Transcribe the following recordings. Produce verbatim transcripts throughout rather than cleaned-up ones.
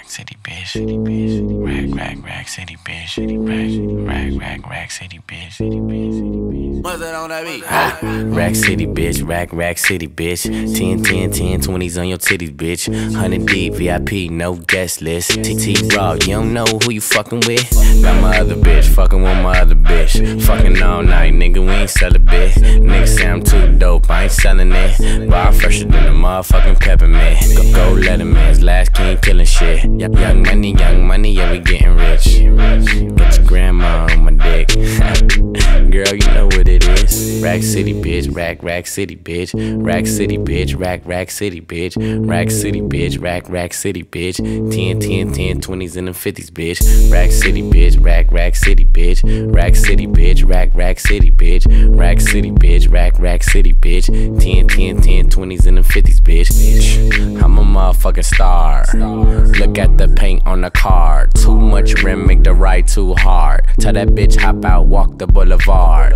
Rack City, bitch. City, bitch. Rack, rack, rack city, bitch. Rack, rack, rack, rack city, bitch. City, bitch. City, bitch. What's that on that beat? Ah, rack city, bitch. Rack, rack city, bitch. ten, ten, ten, twenties on your titties, bitch. one hundred deep, V I P, no guest list. T T Raw, you don't know who you fucking with. Got my other bitch, fucking with my other bitch. Fucking all night, nigga, we ain't sell a bit. Nigga say I'm too dope, I ain't selling it. Bar fresher than a motherfucking peppermint. Go, go Letterman's last king killing shit. Young money, young money, yeah, we getting rich. Get your grandma on my dick. Girl, you know what it is. Rack City, bitch. Rack, rack city, bitch. Rack City, bitch. Rack, rack city, bitch. Rack City, bitch. Rack, rack city, bitch. ten, ten, ten, twenties and the fifties, bitch. Rack City, bitch. Rack, rack city, bitch. Rack City, bitch. Rack, rack city, bitch. Rack City, bitch. Rack, rack city, bitch. ten, ten, ten, twenties and the fifties, bitch. I'm a motherfucking star. Look at the paint on the car. Too much rim, make the ride too hard. Tell that bitch hop out, walk the boulevard.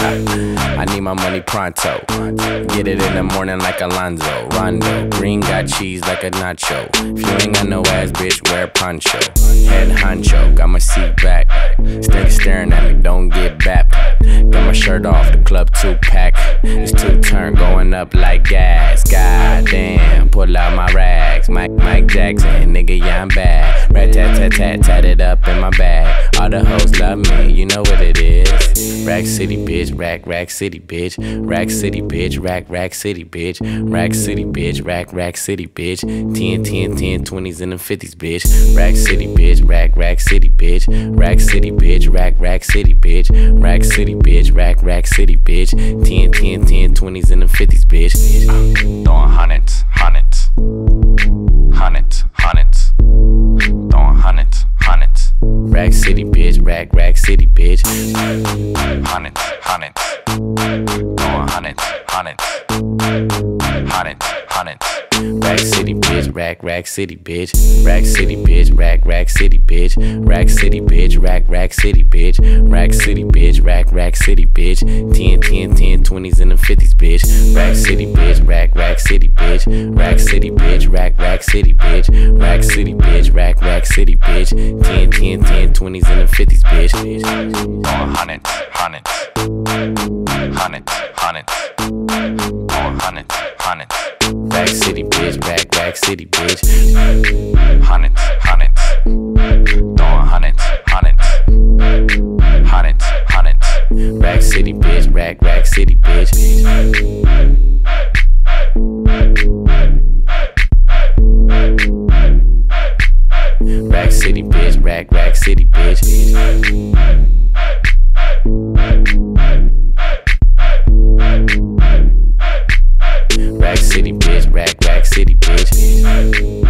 I need my money pronto. Get it in the morning like Alonzo. Rondo, green got cheese like a nacho. If you ain't got no ass, bitch, wear a poncho. Head honcho, got my seat back. Stick staring at me, don't get bapped. Got my shirt off, the club two pack. It's two turn going up like gas. God damn, pull out my rags. Mike, Mike Jackson, nigga, yeah, I'm bad. Rat tat tat tat, tat it up in my bag. All the hoes love me, you know what it is. Rack City, bitch, rack, rack city, bitch. Rack City, bitch, rack, rack city, bitch. Rack City, bitch, rack, rack city, bitch. ten, ten, ten, twenties and the fifties, bitch. Rack City, bitch, rack, rack city, bitch. Rack City, bitch, rack, rack city, bitch. Rack City, bitch, rack, rack city, bitch. ten, ten, ten, twenties and the fifties, bitch. Uh, throwing hundreds, hundreds. Hundreds, hundreds. Throwing hundreds, hundreds. Rack City, bitch, rack, rack city, bitch. Hundreds, hundreds. Throwing hundreds, hundreds. Hundreds, hundreds. Rack City, bitch, rack, rack city, bitch. Rack City, bitch, rack, rack city, bitch. Rack City, bitch, rack, rack city, bitch. Rack City, bitch, rack, rack city, bitch. ten, ten, ten, twenties and the fifties, bitch. Rack City, bitch, rack, rack city, bitch. Rack City, bitch, rack, rack city, bitch. Rack City, bitch, rack, rack city, bitch. ten, ten, ten, twenties and the fifties, bitch. Throwing hundreds, hundreds. Hundreds, hundreds. Throwing hundreds, hundreds. Rack City, bitch, rack, rack city, bitch. Hundreds, hundreds. Throwing hundreds, hundreds. Hundreds, hundreds. Rack City, bitch, rack, rack city, bitch. Rack City, bitch, rack, rack city, bitch. Rack City, bitch, rack, rack city, bitch.